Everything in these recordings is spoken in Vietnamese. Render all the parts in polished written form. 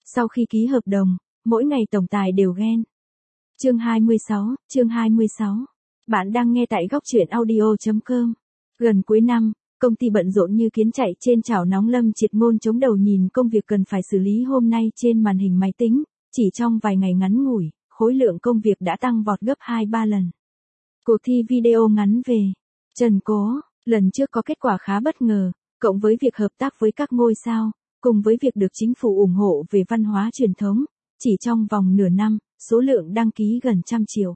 Sau khi ký hợp đồng, mỗi ngày tổng tài đều ghen. Chương 26. Bạn đang nghe tại góc truyện audio.com. Gần cuối năm, công ty bận rộn như kiến chạy trên chảo nóng. Lâm Triệt Ngôn chống đầu nhìn công việc cần phải xử lý hôm nay trên màn hình máy tính, chỉ trong vài ngày ngắn ngủi, khối lượng công việc đã tăng vọt gấp 2-3 lần. Cuộc thi video ngắn về Trần Cố, lần trước có kết quả khá bất ngờ, cộng với việc hợp tác với các ngôi sao, cùng với việc được chính phủ ủng hộ về văn hóa truyền thống, chỉ trong vòng nửa năm, số lượng đăng ký gần 100 triệu.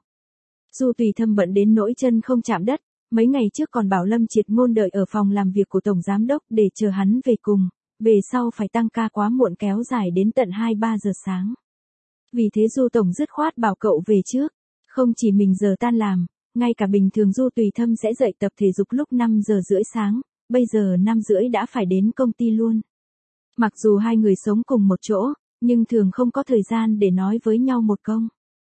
Du Tùy Thâm bận đến nỗi chân không chạm đất, mấy ngày trước còn bảo Lâm Triệt Ngôn đợi ở phòng làm việc của Tổng Giám đốc để chờ hắn về cùng, về sau phải tăng ca quá muộn kéo dài đến tận 2-3 giờ sáng. Vì thế Du Tổng dứt khoát bảo cậu về trước, không chỉ mình giờ tan làm, ngay cả bình thường Du Tùy Thâm sẽ dậy tập thể dục lúc 5 giờ rưỡi sáng, bây giờ 5 rưỡi đã phải đến công ty luôn. Mặc dù hai người sống cùng một chỗ, nhưng thường không có thời gian để nói với nhau một câu.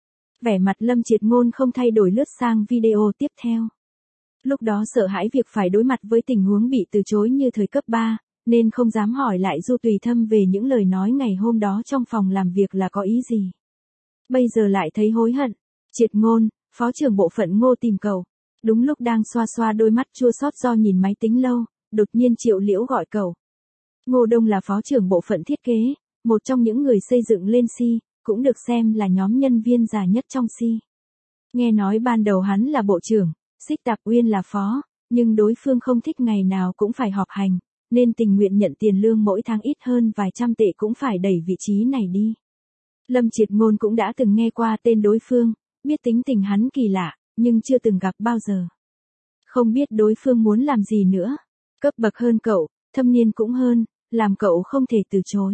Vẻ mặt Lâm Triệt Ngôn không thay đổi lướt sang video tiếp theo. Lúc đó sợ hãi việc phải đối mặt với tình huống bị từ chối như thời cấp 3, nên không dám hỏi lại Du Tùy Thâm về những lời nói ngày hôm đó trong phòng làm việc là có ý gì. Bây giờ lại thấy hối hận. Triệt Ngôn, phó trưởng bộ phận Ngô tìm cậu. Đúng lúc đang xoa xoa đôi mắt chua xót do nhìn máy tính lâu, đột nhiên Triệu Liễu gọi cậu. Ngô Đông là phó trưởng bộ phận thiết kế, một trong những người xây dựng lên Si, cũng được xem là nhóm nhân viên già nhất trong Si. Nghe nói ban đầu hắn là bộ trưởng, Xích Tạp Uyên là phó, nhưng đối phương không thích ngày nào cũng phải họp hành, nên tình nguyện nhận tiền lương mỗi tháng ít hơn vài trăm tệ cũng phải đẩy vị trí này đi. Lâm Triệt Ngôn cũng đã từng nghe qua tên đối phương, biết tính tình hắn kỳ lạ, nhưng chưa từng gặp bao giờ. Không biết đối phương muốn làm gì nữa. Cấp bậc hơn cậu, thâm niên cũng hơn, làm cậu không thể từ chối.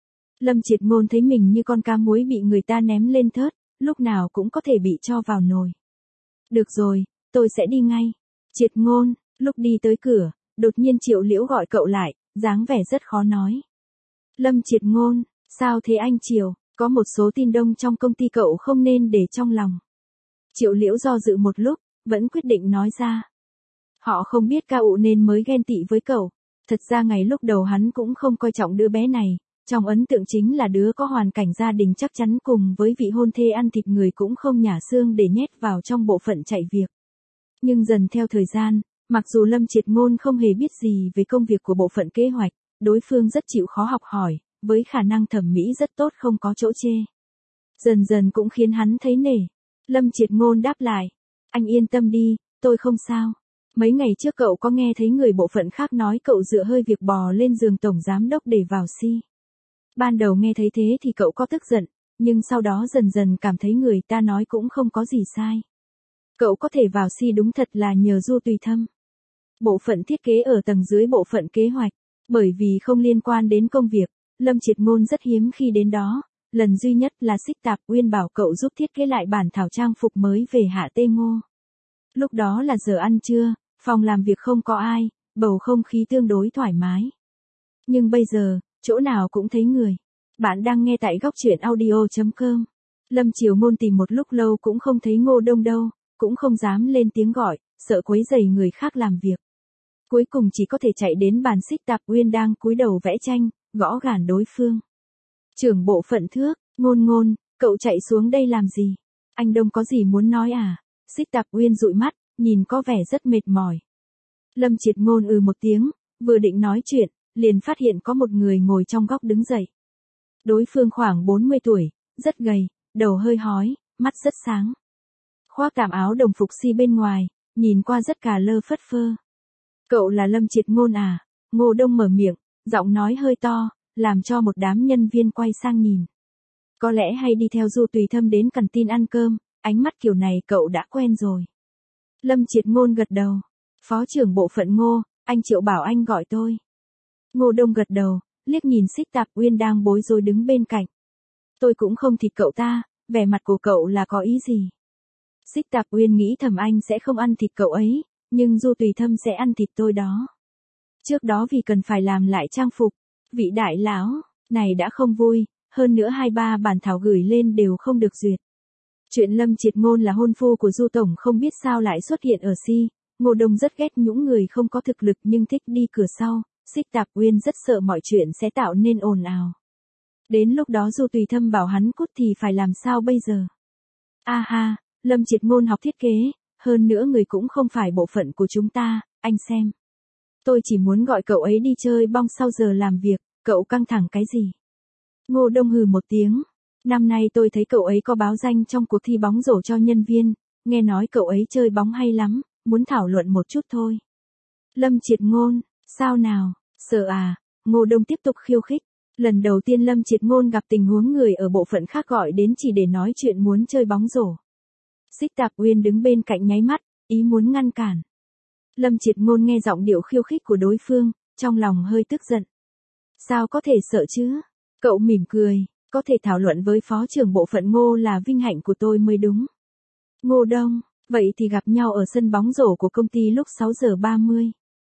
Lâm Triệt Ngôn thấy mình như con cá muối bị người ta ném lên thớt, lúc nào cũng có thể bị cho vào nồi. Được rồi, tôi sẽ đi ngay. Triệt Ngôn, lúc đi tới cửa, đột nhiên Triệu Liễu gọi cậu lại, dáng vẻ rất khó nói. Lâm Triệt Ngôn, sao thế anh Triều, có một số tin đông trong công ty cậu không nên để trong lòng. Triệu Liễu do dự một lúc, vẫn quyết định nói ra. Họ không biết Cao Ụ nên mới ghen tị với cậu. Thật ra ngày lúc đầu hắn cũng không coi trọng đứa bé này, trong ấn tượng chính là đứa có hoàn cảnh gia đình chắc chắn cùng với vị hôn thê ăn thịt người cũng không nhả xương để nhét vào trong bộ phận chạy việc. Nhưng dần theo thời gian, mặc dù Lâm Triệt Ngôn không hề biết gì về công việc của bộ phận kế hoạch, đối phương rất chịu khó học hỏi, với khả năng thẩm mỹ rất tốt không có chỗ chê. Dần dần cũng khiến hắn thấy nể. Lâm Triệt Ngôn đáp lại, anh yên tâm đi, tôi không sao. Mấy ngày trước cậu có nghe thấy người bộ phận khác nói cậu dựa hơi việc bò lên giường Tổng Giám đốc để vào Si. Ban đầu nghe thấy thế thì cậu có tức giận, nhưng sau đó dần dần cảm thấy người ta nói cũng không có gì sai. Cậu có thể vào Si đúng thật là nhờ Du Tùy Thâm. Bộ phận thiết kế ở tầng dưới bộ phận kế hoạch, bởi vì không liên quan đến công việc, Lâm Triệt Ngôn rất hiếm khi đến đó, lần duy nhất là Xích Tạp Uyên bảo cậu giúp thiết kế lại bản thảo trang phục mới về Hạ Tê Ngô. Lúc đó là giờ ăn trưa, phòng làm việc không có ai, bầu không khí tương đối thoải mái. Nhưng bây giờ, chỗ nào cũng thấy người. Bạn đang nghe tại góc truyện audio.com. Lâm Triều Ngôn tìm một lúc lâu cũng không thấy Ngô Đông đâu, cũng không dám lên tiếng gọi, sợ quấy rầy người khác làm việc. Cuối cùng chỉ có thể chạy đến bàn Xích Tạp Uyên đang cúi đầu vẽ tranh, gõ gàn đối phương. Trưởng bộ phận Thước, Ngôn, cậu chạy xuống đây làm gì? Anh Đông có gì muốn nói à? Xích Tạp Uyên dụi mắt, nhìn có vẻ rất mệt mỏi. Lâm Triệt Ngôn một tiếng, vừa định nói chuyện, liền phát hiện có một người ngồi trong góc đứng dậy. Đối phương khoảng 40 tuổi, rất gầy, đầu hơi hói, mắt rất sáng. Khoác tạm áo đồng phục Si bên ngoài, nhìn qua rất cà lơ phất phơ. Cậu là Lâm Triệt Ngôn à? Ngô Đông mở miệng, giọng nói hơi to, làm cho một đám nhân viên quay sang nhìn. Có lẽ hay đi theo Du Tùy Thâm đến canteen ăn cơm, ánh mắt kiểu này cậu đã quen rồi. Lâm Triệt Ngôn gật đầu. Phó trưởng bộ phận Ngô, anh Triệu bảo anh gọi tôi. Ngô Đông gật đầu, liếc nhìn Xích Tạp Uyên đang bối rối đứng bên cạnh. Tôi cũng không thịt cậu ta, vẻ mặt của cậu là có ý gì? Xích Tạp Uyên nghĩ thầm anh sẽ không ăn thịt cậu ấy, nhưng Du Tùy Thâm sẽ ăn thịt tôi đó. Trước đó vì cần phải làm lại trang phục, vị đại lão này đã không vui, hơn nữa 2-3 bản thảo gửi lên đều không được duyệt. Chuyện Lâm Triệt Ngôn là hôn phu của Du Tổng không biết sao lại xuất hiện ở Si, Ngô Đông rất ghét những người không có thực lực nhưng thích đi cửa sau, Xích Tạp Uyên rất sợ mọi chuyện sẽ tạo nên ồn ào. Đến lúc đó Du Tùy Thâm bảo hắn cút thì phải làm sao bây giờ? A ha, Lâm Triệt Ngôn học thiết kế, hơn nữa người cũng không phải bộ phận của chúng ta, anh xem. Tôi chỉ muốn gọi cậu ấy đi chơi bong sau giờ làm việc, cậu căng thẳng cái gì? Ngô Đông hừ một tiếng. Năm nay tôi thấy cậu ấy có báo danh trong cuộc thi bóng rổ cho nhân viên, nghe nói cậu ấy chơi bóng hay lắm, muốn thảo luận một chút thôi. Lâm Triệt Ngôn, sao nào, sợ à? Ngô Đông tiếp tục khiêu khích. Lần đầu tiên Lâm Triệt Ngôn gặp tình huống người ở bộ phận khác gọi đến chỉ để nói chuyện muốn chơi bóng rổ. Xích Tạp Uyên đứng bên cạnh nháy mắt, ý muốn ngăn cản. Lâm Triệt Ngôn nghe giọng điệu khiêu khích của đối phương, trong lòng hơi tức giận. Sao có thể sợ chứ? Cậu mỉm cười, có thể thảo luận với phó trưởng bộ phận Ngô là vinh hạnh của tôi mới đúng. Ngô Đông, vậy thì gặp nhau ở sân bóng rổ của công ty lúc 6 giờ 30.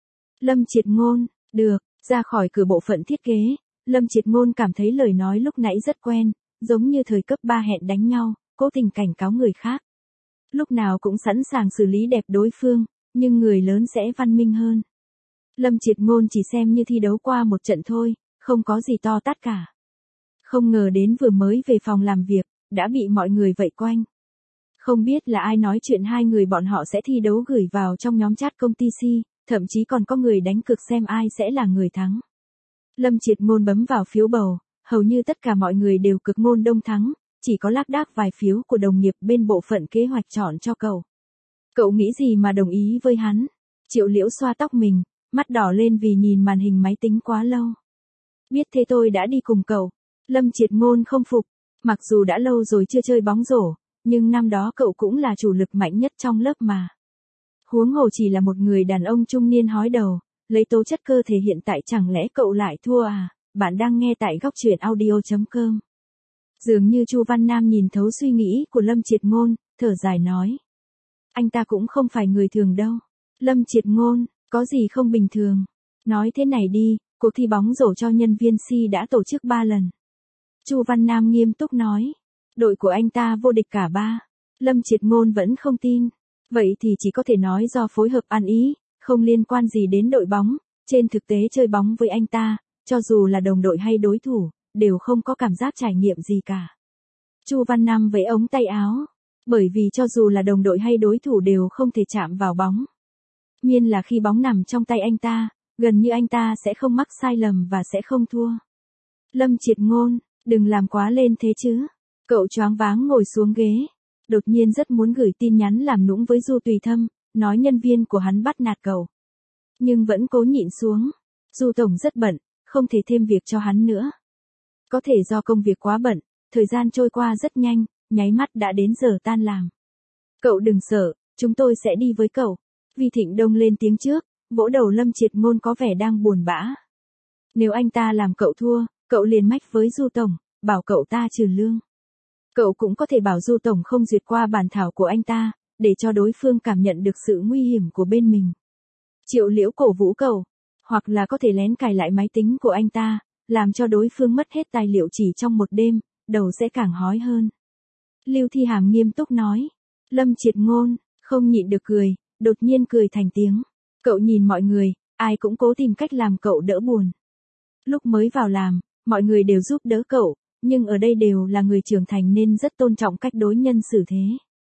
Lâm Triệt Ngôn, được, ra khỏi cửa bộ phận thiết kế, Lâm Triệt Ngôn cảm thấy lời nói lúc nãy rất quen, giống như thời cấp 3 hẹn đánh nhau, cố tình cảnh cáo người khác. Lúc nào cũng sẵn sàng xử lý đẹp đối phương, nhưng người lớn sẽ văn minh hơn. Lâm Triệt Ngôn chỉ xem như thi đấu qua một trận thôi, không có gì to tát cả. Không ngờ đến vừa mới về phòng làm việc, đã bị mọi người vây quanh. Không biết là ai nói chuyện hai người bọn họ sẽ thi đấu gửi vào trong nhóm chat công ty C, thậm chí còn có người đánh cược xem ai sẽ là người thắng. Lâm Triệt Ngôn bấm vào phiếu bầu, hầu như tất cả mọi người đều cực Ngôn Đông thắng, chỉ có lác đác vài phiếu của đồng nghiệp bên bộ phận kế hoạch chọn cho cậu. Cậu nghĩ gì mà đồng ý với hắn? Triệu Liễu xoa tóc mình, mắt đỏ lên vì nhìn màn hình máy tính quá lâu. Biết thế tôi đã đi cùng cậu. Lâm Triệt Ngôn không phục, mặc dù đã lâu rồi chưa chơi bóng rổ, nhưng năm đó cậu cũng là chủ lực mạnh nhất trong lớp mà. Huống hồ chỉ là một người đàn ông trung niên hói đầu, lấy tố chất cơ thể hiện tại chẳng lẽ cậu lại thua à? Bạn đang nghe tại góc truyện audio.com. Dường như Chu Văn Nam nhìn thấu suy nghĩ của Lâm Triệt Ngôn, thở dài nói. Anh ta cũng không phải người thường đâu. Lâm Triệt Ngôn, có gì không bình thường? Nói thế này đi, cuộc thi bóng rổ cho nhân viên C đã tổ chức 3 lần. Chu Văn Nam nghiêm túc nói. Đội của anh ta vô địch cả 3. Lâm Triệt Ngôn vẫn không tin. Vậy thì chỉ có thể nói do phối hợp ăn ý, không liên quan gì đến đội bóng. Trên thực tế chơi bóng với anh ta, cho dù là đồng đội hay đối thủ, đều không có cảm giác trải nghiệm gì cả. Chu Văn Nam vẫy ống tay áo. Bởi vì cho dù là đồng đội hay đối thủ đều không thể chạm vào bóng. Miễn là khi bóng nằm trong tay anh ta, gần như anh ta sẽ không mắc sai lầm và sẽ không thua. Lâm Triệt Ngôn, đừng làm quá lên thế chứ. Cậu choáng váng ngồi xuống ghế. Đột nhiên rất muốn gửi tin nhắn làm nũng với Du Tùy Thâm, nói nhân viên của hắn bắt nạt cậu. Nhưng vẫn cố nhịn xuống. Du Tổng rất bận, không thể thêm việc cho hắn nữa. Có thể do công việc quá bận, thời gian trôi qua rất nhanh, nháy mắt đã đến giờ tan làm. Cậu đừng sợ, chúng tôi sẽ đi với cậu. Vi Thịnh Đông lên tiếng trước, vỗ đầu Lâm Triệt Ngôn có vẻ đang buồn bã. Nếu anh ta làm cậu thua, cậu liền mách với Du Tổng, bảo cậu ta trừ lương. Cậu cũng có thể bảo Du Tổng không duyệt qua bản thảo của anh ta, để cho đối phương cảm nhận được sự nguy hiểm của bên mình. Triệu Liễu cổ vũ cậu, hoặc là có thể lén cài lại máy tính của anh ta, làm cho đối phương mất hết tài liệu chỉ trong một đêm, đầu sẽ càng hói hơn. Lưu Thi Hàm nghiêm túc nói. Lâm Triệt Ngôn, không nhịn được cười, đột nhiên cười thành tiếng. Cậu nhìn mọi người, ai cũng cố tìm cách làm cậu đỡ buồn. Lúc mới vào làm, mọi người đều giúp đỡ cậu, nhưng ở đây đều là người trưởng thành nên rất tôn trọng cách đối nhân xử thế.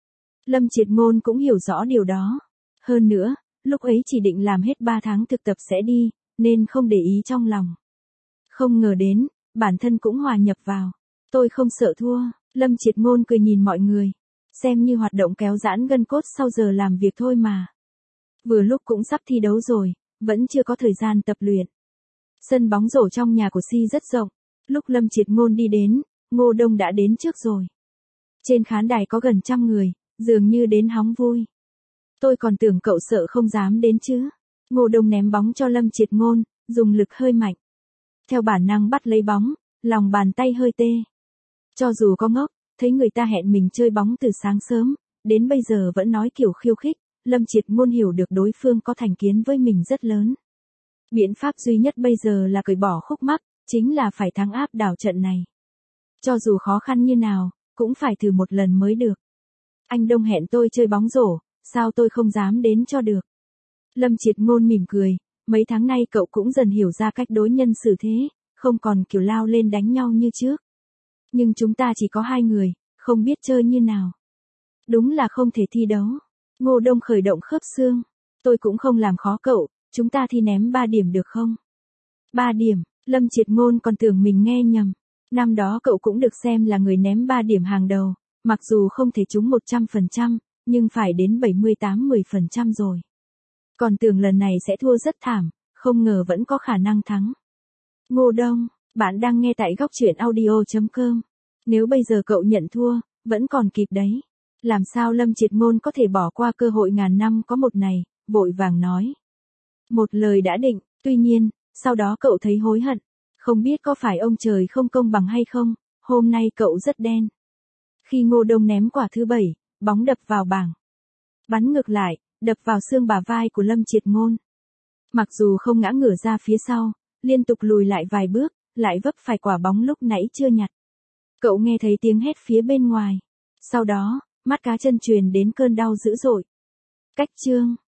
Lâm Triệt Ngôn cũng hiểu rõ điều đó. Hơn nữa, lúc ấy chỉ định làm hết 3 tháng thực tập sẽ đi, nên không để ý trong lòng. Không ngờ đến, bản thân cũng hòa nhập vào. Tôi không sợ thua. Lâm Triệt Ngôn cười nhìn mọi người. Xem như hoạt động kéo giãn gân cốt sau giờ làm việc thôi mà. Vừa lúc cũng sắp thi đấu rồi, vẫn chưa có thời gian tập luyện. Sân bóng rổ trong nhà của Si rất rộng. Lúc Lâm Triệt Ngôn đi đến, Ngô Đông đã đến trước rồi. Trên khán đài có gần 100 người, dường như đến hóng vui. Tôi còn tưởng cậu sợ không dám đến chứ. Ngô Đông ném bóng cho Lâm Triệt Ngôn, dùng lực hơi mạnh. Theo bản năng bắt lấy bóng, lòng bàn tay hơi tê. Cho dù có ngốc, thấy người ta hẹn mình chơi bóng từ sáng sớm, đến bây giờ vẫn nói kiểu khiêu khích, Lâm Triệt Ngôn hiểu được đối phương có thành kiến với mình rất lớn. Biện pháp duy nhất bây giờ là cởi bỏ khúc mắc, chính là phải thắng áp đảo trận này. Cho dù khó khăn như nào, cũng phải thử một lần mới được. Anh Đông hẹn tôi chơi bóng rổ, sao tôi không dám đến cho được. Lâm Triệt Ngôn mỉm cười, mấy tháng nay cậu cũng dần hiểu ra cách đối nhân xử thế, không còn kiểu lao lên đánh nhau như trước. Nhưng chúng ta chỉ có 2 người, không biết chơi như nào. Đúng là không thể thi đấu. Ngô Đông khởi động khớp xương. Tôi cũng không làm khó cậu, chúng ta thi ném 3 điểm được không? 3 điểm, Lâm Triệt Ngôn còn tưởng mình nghe nhầm. Năm đó cậu cũng được xem là người ném 3 điểm hàng đầu, mặc dù không thể trúng 100%, nhưng phải đến 78-10% rồi. Còn tưởng lần này sẽ thua rất thảm, không ngờ vẫn có khả năng thắng. Ngô Đông, bạn đang nghe tại góc truyện audio.com. Nếu bây giờ cậu nhận thua, vẫn còn kịp đấy. Làm sao Lâm Triệt Ngôn có thể bỏ qua cơ hội ngàn năm có một này, vội vàng nói. Một lời đã định, tuy nhiên, sau đó cậu thấy hối hận. Không biết có phải ông trời không công bằng hay không, hôm nay cậu rất đen. Khi Ngô Đông ném quả thứ 7, bóng đập vào bảng. Bắn ngược lại, đập vào xương bả vai của Lâm Triệt Ngôn. Mặc dù không ngã ngửa ra phía sau, liên tục lùi lại vài bước, lại vấp phải quả bóng lúc nãy chưa nhặt. Cậu nghe thấy tiếng hét phía bên ngoài. Sau đó, mắt cá chân truyền đến cơn đau dữ dội. Cách chương.